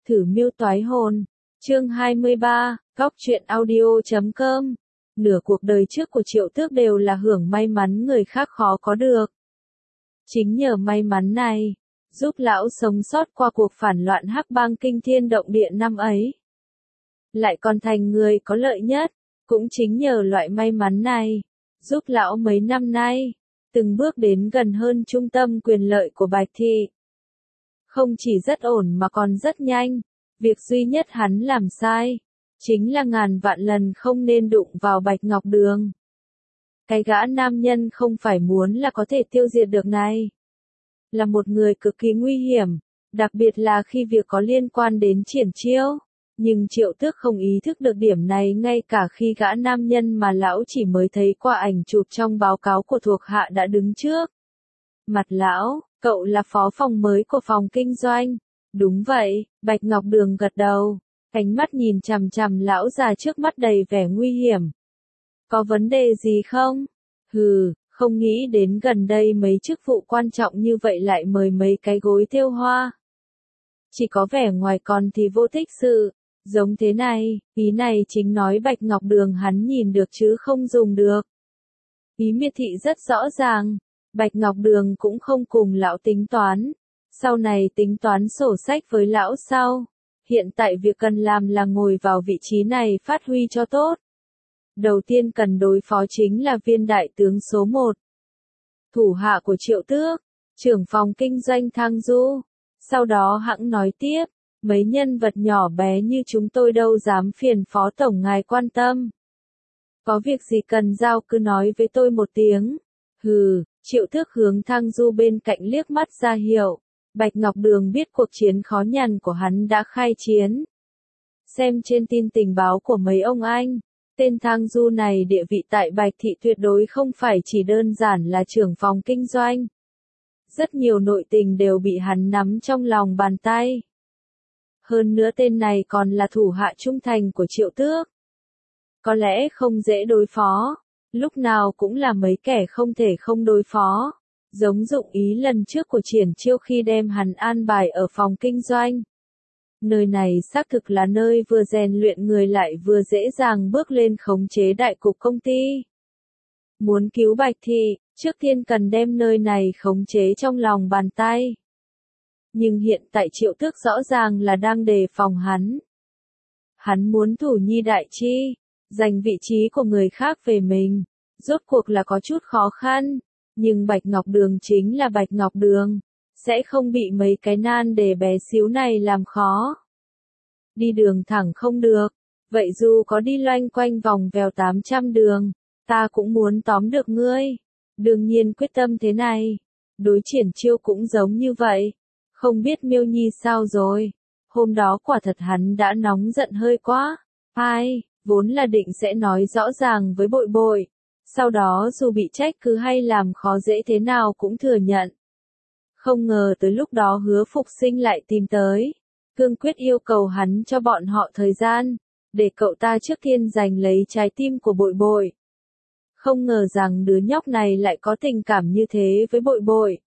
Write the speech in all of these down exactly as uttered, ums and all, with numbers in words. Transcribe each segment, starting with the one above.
Thử miêu toái hồn. Chương hai mươi ba, góc truyện audio chấm com. Nửa cuộc đời trước của Triệu Tước đều là hưởng may mắn người khác khó có được. Chính nhờ may mắn này, giúp lão sống sót qua cuộc phản loạn Hắc Bang kinh thiên động địa năm ấy. Lại còn thành người có lợi nhất, cũng chính nhờ loại may mắn này, giúp lão mấy năm nay, từng bước đến gần hơn trung tâm quyền lợi của Bạch Thị. Không chỉ rất ổn mà còn rất nhanh, việc duy nhất hắn làm sai, chính là ngàn vạn lần không nên đụng vào Bạch Ngọc Đường. Cái gã nam nhân không phải muốn là có thể tiêu diệt được này. Là một người cực kỳ nguy hiểm, đặc biệt là khi việc có liên quan đến Triển Chiêu. Nhưng Triệu Tước không ý thức được điểm này ngay cả khi gã nam nhân mà lão chỉ mới thấy qua ảnh chụp trong báo cáo của thuộc hạ đã đứng trước. Mặt lão, cậu là phó phòng mới của phòng kinh doanh. Đúng vậy, Bạch Ngọc Đường gật đầu, ánh mắt nhìn chằm chằm lão già trước mắt đầy vẻ nguy hiểm. Có vấn đề gì không? Hừ, không nghĩ đến gần đây mấy chức vụ quan trọng như vậy lại mời mấy cái gối thêu hoa. Chỉ có vẻ ngoài còn thì vô tích sự, giống thế này, ý này chính nói Bạch Ngọc Đường hắn nhìn được chứ không dùng được. Ý miệt thị rất rõ ràng, Bạch Ngọc Đường cũng không cùng lão tính toán, sau này tính toán sổ sách với lão sau. Hiện tại việc cần làm là ngồi vào vị trí này phát huy cho tốt. Đầu tiên cần đối phó chính là viên đại tướng số một. Thủ hạ của Triệu Tước, trưởng phòng kinh doanh Thang Du. Sau đó hãng nói tiếp, mấy nhân vật nhỏ bé như chúng tôi đâu dám phiền phó tổng ngài quan tâm. Có việc gì cần giao cứ nói với tôi một tiếng. Hừ, Triệu Tước hướng Thang Du bên cạnh liếc mắt ra hiệu. Bạch Ngọc Đường biết cuộc chiến khó nhằn của hắn đã khai chiến. Xem trên tin tình báo của mấy ông anh, tên Thang Du này địa vị tại Bạch Thị tuyệt đối không phải chỉ đơn giản là trưởng phòng kinh doanh. Rất nhiều nội tình đều bị hắn nắm trong lòng bàn tay. Hơn nữa tên này còn là thủ hạ trung thành của Triệu Tước. Có lẽ không dễ đối phó, lúc nào cũng là mấy kẻ không thể không đối phó. Giống dụng ý lần trước của Triển Chiêu khi đem hắn an bài ở phòng kinh doanh. Nơi này xác thực là nơi vừa rèn luyện người lại vừa dễ dàng bước lên khống chế đại cục công ty. Muốn cứu Bạch Thị, trước tiên cần đem nơi này khống chế trong lòng bàn tay. Nhưng hiện tại Triệu Tước rõ ràng là đang đề phòng hắn. Hắn muốn thủ nhi đại chi, giành vị trí của người khác về mình, rốt cuộc là có chút khó khăn. Nhưng Bạch Ngọc Đường chính là Bạch Ngọc Đường, sẽ không bị mấy cái nan đề bé xíu này làm khó. Đi đường thẳng không được, vậy dù có đi loanh quanh vòng vèo tám trăm đường, ta cũng muốn tóm được ngươi. Đương nhiên quyết tâm thế này, đối Triển Chiêu cũng giống như vậy. Không biết Miêu Nhi sao rồi, hôm đó quả thật hắn đã nóng giận hơi quá. Ai, vốn là định sẽ nói rõ ràng với Bội Bội. Sau đó dù bị trách cứ hay làm khó dễ thế nào cũng thừa nhận. Không ngờ tới lúc đó Hứa Phục Sinh lại tìm tới, cương quyết yêu cầu hắn cho bọn họ thời gian, để cậu ta trước tiên giành lấy trái tim của Bội Bội. Không ngờ rằng đứa nhóc này lại có tình cảm như thế với Bội Bội.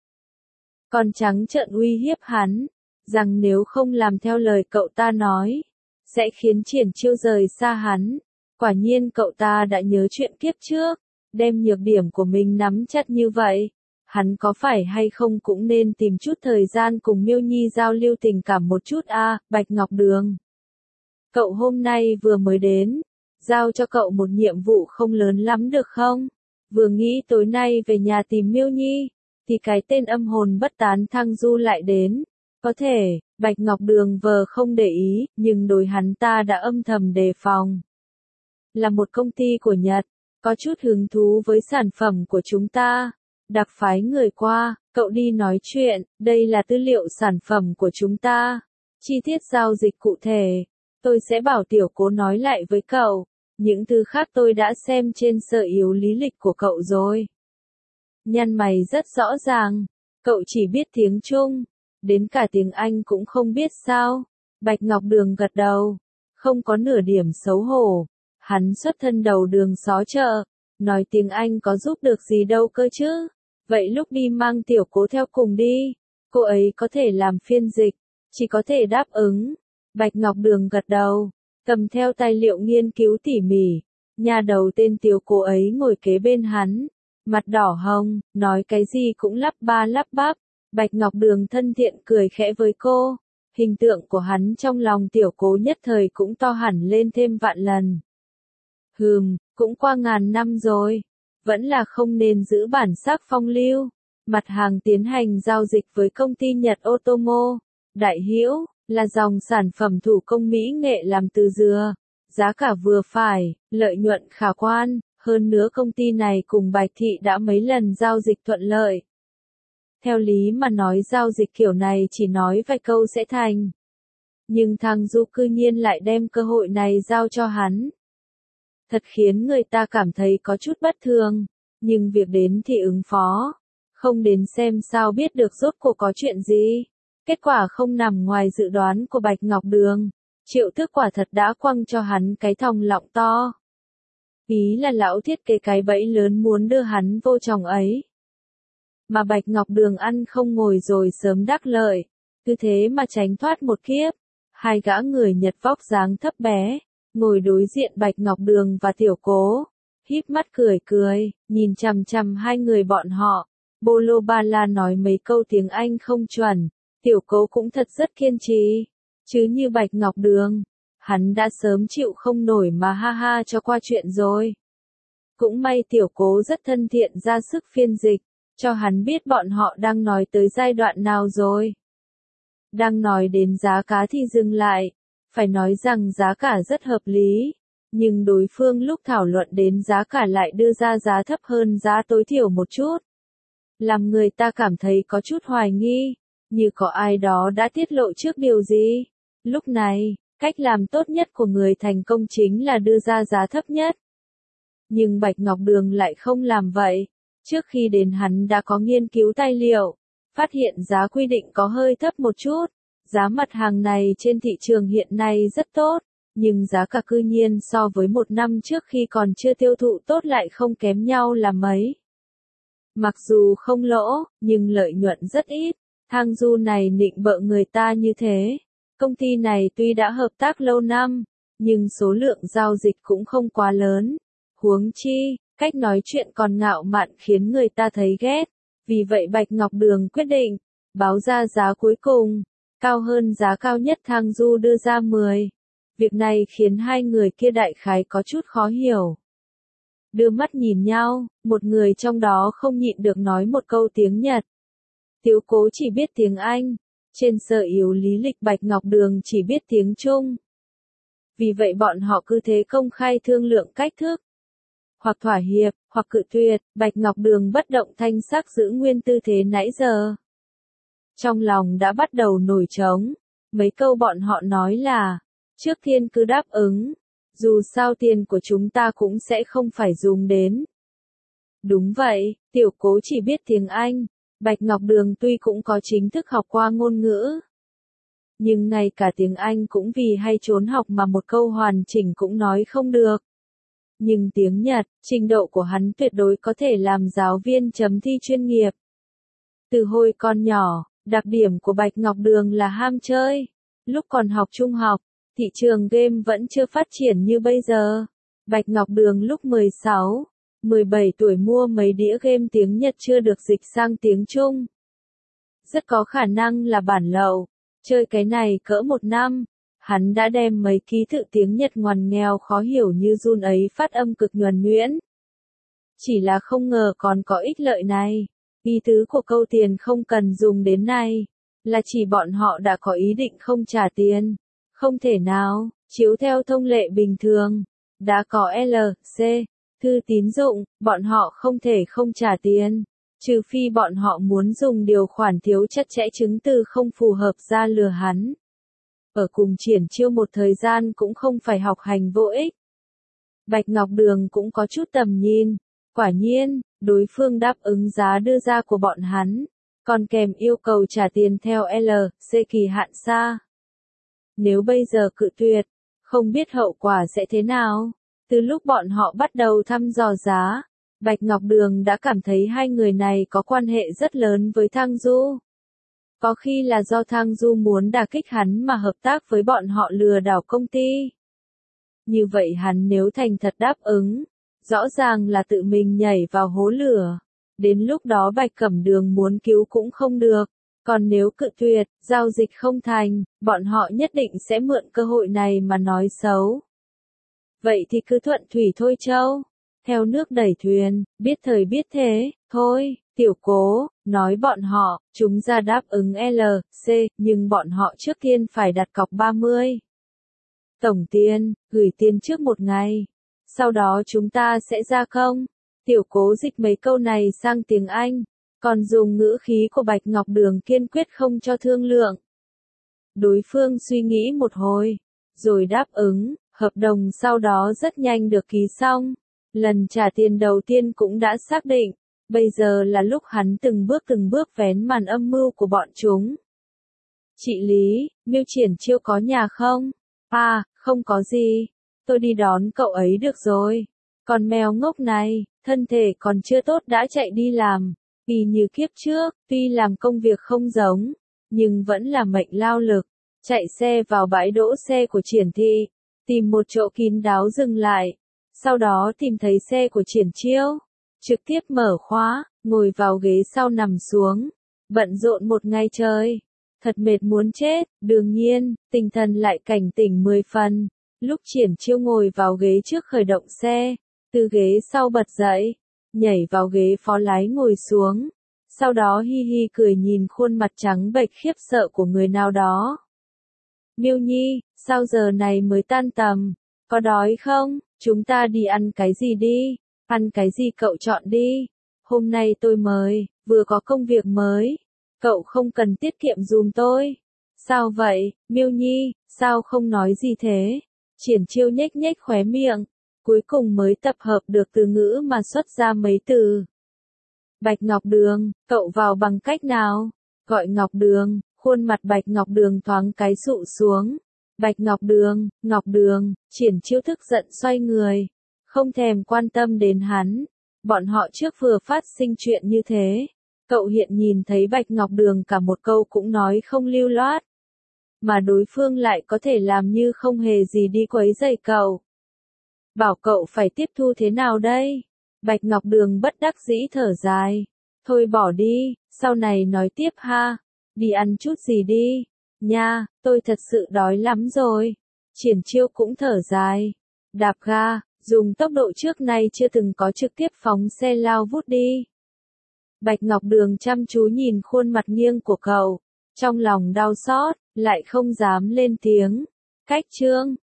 Còn trắng trợn uy hiếp hắn, rằng nếu không làm theo lời cậu ta nói, sẽ khiến Triển Chiêu rời xa hắn. Quả nhiên cậu ta đã nhớ chuyện kiếp trước. Đem nhược điểm của mình nắm chặt như vậy, hắn có phải hay không cũng nên tìm chút thời gian cùng Miêu Nhi giao lưu tình cảm một chút a, à, Bạch Ngọc Đường. Cậu hôm nay vừa mới đến, giao cho cậu một nhiệm vụ không lớn lắm được không? Vừa nghĩ tối nay về nhà tìm Miêu Nhi, thì cái tên âm hồn bất tán Thang Du lại đến. Có thể, Bạch Ngọc Đường vờ không để ý, nhưng đối hắn ta đã âm thầm đề phòng. Là một công ty của Nhật. Có chút hứng thú với sản phẩm của chúng ta. Đặc phái người qua, cậu đi nói chuyện, đây là tư liệu sản phẩm của chúng ta. Chi tiết giao dịch cụ thể, tôi sẽ bảo tiểu cố nói lại với cậu. Những thứ khác tôi đã xem trên sở yếu lý lịch của cậu rồi. Nhăn mày rất rõ ràng, cậu chỉ biết tiếng Trung, đến cả tiếng Anh cũng không biết sao. Bạch Ngọc Đường gật đầu, không có nửa điểm xấu hổ. Hắn xuất thân đầu đường xó chợ, nói tiếng Anh có giúp được gì đâu cơ chứ. Vậy lúc đi mang tiểu cố theo cùng đi, cô ấy có thể làm phiên dịch, chỉ có thể đáp ứng. Bạch Ngọc Đường gật đầu, cầm theo tài liệu nghiên cứu tỉ mỉ. Nhà đầu tên Tiếu Cố ấy ngồi kế bên hắn, mặt đỏ hồng, nói cái gì cũng lắp ba lắp bắp. Bạch Ngọc Đường thân thiện cười khẽ với cô. Hình tượng của hắn trong lòng Tiểu Cố nhất thời cũng to hẳn lên thêm vạn lần. Hừm, cũng qua ngàn năm rồi, vẫn là không nên giữ bản sắc phong lưu. Mặt hàng tiến hành giao dịch với công ty Nhật Otomo, Đại Hữu, là dòng sản phẩm thủ công mỹ nghệ làm từ dừa. Giá cả vừa phải, lợi nhuận khả quan, hơn nữa công ty này cùng Bạch Thị đã mấy lần giao dịch thuận lợi. Theo lý mà nói giao dịch kiểu này chỉ nói vài câu sẽ thành. Nhưng thằng Du cư nhiên lại đem cơ hội này giao cho hắn. Thật khiến người ta cảm thấy có chút bất thường, nhưng việc đến thì ứng phó. Không đến xem sao biết được rốt cuộc có chuyện gì. Kết quả không nằm ngoài dự đoán của Bạch Ngọc Đường. Triệu Tước quả thật đã quăng cho hắn cái thòng lọng to. Ý là lão thiết kế cái bẫy lớn muốn đưa hắn vô chồng ấy. Mà Bạch Ngọc Đường ăn không ngồi rồi sớm đắc lợi, cứ thế mà tránh thoát một kiếp. Hai gã người Nhật vóc dáng thấp bé, ngồi đối diện Bạch Ngọc Đường và Tiểu Cố, híp mắt cười cười, nhìn chằm chằm hai người bọn họ. Bolo Ba La nói mấy câu tiếng Anh không chuẩn, Tiểu Cố cũng thật rất kiên trì. Chứ như Bạch Ngọc Đường, hắn đã sớm chịu không nổi mà ha ha cho qua chuyện rồi. Cũng may Tiểu Cố rất thân thiện ra sức phiên dịch, cho hắn biết bọn họ đang nói tới giai đoạn nào rồi. Đang nói đến giá cá thì dừng lại, phải nói rằng giá cả rất hợp lý, nhưng đối phương lúc thảo luận đến giá cả lại đưa ra giá thấp hơn giá tối thiểu một chút. Làm người ta cảm thấy có chút hoài nghi, như có ai đó đã tiết lộ trước điều gì. Lúc này, cách làm tốt nhất của người thành công chính là đưa ra giá thấp nhất. Nhưng Bạch Ngọc Đường lại không làm vậy. Trước khi đến hắn đã có nghiên cứu tài liệu, phát hiện giá quy định có hơi thấp một chút. Giá mặt hàng này trên thị trường hiện nay rất tốt, nhưng giá cả cư nhiên so với một năm trước khi còn chưa tiêu thụ tốt lại không kém nhau là mấy. Mặc dù không lỗ, nhưng lợi nhuận rất ít. Thang Du này nịnh bợ người ta như thế. Công ty này tuy đã hợp tác lâu năm, nhưng số lượng giao dịch cũng không quá lớn. Huống chi, cách nói chuyện còn ngạo mạn khiến người ta thấy ghét. Vì vậy Bạch Ngọc Đường quyết định, báo ra giá cuối cùng, cao hơn giá cao nhất Thang Du đưa ra mười. Việc này khiến hai người kia đại khái có chút khó hiểu. Đưa mắt nhìn nhau, một người trong đó không nhịn được nói một câu tiếng Nhật. Tiếu Cố chỉ biết tiếng Anh, trên sở yếu lý lịch Bạch Ngọc Đường chỉ biết tiếng Trung. Vì vậy bọn họ cứ thế công khai thương lượng cách thức. Hoặc thỏa hiệp, hoặc cự tuyệt, Bạch Ngọc Đường bất động thanh sắc giữ nguyên tư thế nãy giờ. Trong lòng đã bắt đầu nổi trống, mấy câu bọn họ nói là, trước tiên cứ đáp ứng, dù sao tiền của chúng ta cũng sẽ không phải dùng đến. Đúng vậy, Tiểu Cố chỉ biết tiếng Anh, Bạch Ngọc Đường tuy cũng có chính thức học qua ngôn ngữ. Nhưng ngay cả tiếng Anh cũng vì hay trốn học mà một câu hoàn chỉnh cũng nói không được. Nhưng tiếng Nhật, trình độ của hắn tuyệt đối có thể làm giáo viên chấm thi chuyên nghiệp. Từ hồi còn nhỏ, đặc điểm của Bạch Ngọc Đường là ham chơi. Lúc còn học trung học, thị trường game vẫn chưa phát triển như bây giờ. Bạch Ngọc Đường lúc mười sáu, mười bảy tuổi mua mấy đĩa game tiếng Nhật chưa được dịch sang tiếng Trung. Rất có khả năng là bản lậu. Chơi cái này cỡ một năm, hắn đã đem mấy ký tự tiếng Nhật ngoằn nghèo khó hiểu như run ấy phát âm cực nhuần nhuyễn. Chỉ là không ngờ còn có ích lợi này. Ý tứ của câu tiền không cần dùng đến này, là chỉ bọn họ đã có ý định không trả tiền. Không thể nào, chiếu theo thông lệ bình thường, đã có lờ xê, thư tín dụng, bọn họ không thể không trả tiền. Trừ phi bọn họ muốn dùng điều khoản thiếu chặt chẽ chứng từ không phù hợp ra lừa hắn. Ở cùng triển chiêu một thời gian cũng không phải học hành vô ích. Bạch Ngọc Đường cũng có chút tầm nhìn. Quả nhiên, đối phương đáp ứng giá đưa ra của bọn hắn, còn kèm yêu cầu trả tiền theo lờ xê kỳ hạn xa. Nếu bây giờ cự tuyệt, không biết hậu quả sẽ thế nào. Từ lúc bọn họ bắt đầu thăm dò giá, Bạch Ngọc Đường đã cảm thấy hai người này có quan hệ rất lớn với Thang Du. Có khi là do Thang Du muốn đả kích hắn mà hợp tác với bọn họ lừa đảo công ty. Như vậy hắn nếu thành thật đáp ứng, rõ ràng là tự mình nhảy vào hố lửa. Đến lúc đó Bạch Cẩm Đường muốn cứu cũng không được. Còn nếu cự tuyệt, giao dịch không thành, bọn họ nhất định sẽ mượn cơ hội này mà nói xấu. Vậy thì cứ thuận thủy thôi Châu. Theo nước đẩy thuyền, biết thời biết thế, thôi, Tiểu Cố, nói bọn họ, chúng ra đáp ứng L, C, nhưng bọn họ trước tiên phải đặt cọc ba mươi. Tổng tiền, gửi tiền trước một ngày. Sau đó chúng ta sẽ ra công. Tiểu Cố dịch mấy câu này sang tiếng Anh, còn dùng ngữ khí của Bạch Ngọc Đường kiên quyết không cho thương lượng. Đối phương suy nghĩ một hồi, rồi đáp ứng, hợp đồng sau đó rất nhanh được ký xong. Lần trả tiền đầu tiên cũng đã xác định, bây giờ là lúc hắn từng bước từng bước vén màn âm mưu của bọn chúng. Chị Lý, Miêu Triển Chiêu có nhà không? À, không có gì. Tôi đi đón cậu ấy được rồi. Còn mèo ngốc này, thân thể còn chưa tốt đã chạy đi làm. Y như kiếp trước, tuy làm công việc không giống, nhưng vẫn là mệnh lao lực. Chạy xe vào bãi đỗ xe của Triển Thị, tìm một chỗ kín đáo dừng lại. Sau đó tìm thấy xe của Triển Chiêu, trực tiếp mở khóa, ngồi vào ghế sau nằm xuống. Bận rộn một ngày trời, thật mệt muốn chết, đương nhiên, tinh thần lại cảnh tỉnh mười phần. Lúc Triển Chiêu ngồi vào ghế trước khởi động xe, từ ghế sau bật dậy, nhảy vào ghế phó lái ngồi xuống. Sau đó hi hi cười nhìn khuôn mặt trắng bệch khiếp sợ của người nào đó. Miêu Nhi, sao giờ này mới tan tầm? Có đói không? Chúng ta đi ăn cái gì đi? Ăn cái gì cậu chọn đi. Hôm nay tôi mời, vừa có công việc mới. Cậu không cần tiết kiệm dùm tôi. Sao vậy, Miêu Nhi, sao không nói gì thế? Triển Chiêu nhếch nhếch khóe miệng, cuối cùng mới tập hợp được từ ngữ mà xuất ra mấy từ. Bạch Ngọc Đường, cậu vào bằng cách nào? Gọi Ngọc Đường, khuôn mặt Bạch Ngọc Đường thoáng cái sụ xuống. Bạch Ngọc Đường, Ngọc Đường, Triển Chiêu tức giận xoay người, không thèm quan tâm đến hắn. Bọn họ trước vừa phát sinh chuyện như thế, cậu hiện nhìn thấy Bạch Ngọc Đường cả một câu cũng nói không lưu loát. Mà đối phương lại có thể làm như không hề gì đi quấy rầy cậu. Bảo cậu phải tiếp thu thế nào đây? Bạch Ngọc Đường bất đắc dĩ thở dài. Thôi bỏ đi, sau này nói tiếp ha. Đi ăn chút gì đi. Nha, tôi thật sự đói lắm rồi. Triển Chiêu cũng thở dài. Đạp ga, dùng tốc độ trước nay chưa từng có trực tiếp phóng xe lao vút đi. Bạch Ngọc Đường chăm chú nhìn khuôn mặt nghiêng của cậu. Trong lòng đau xót, lại không dám lên tiếng. Cách chương.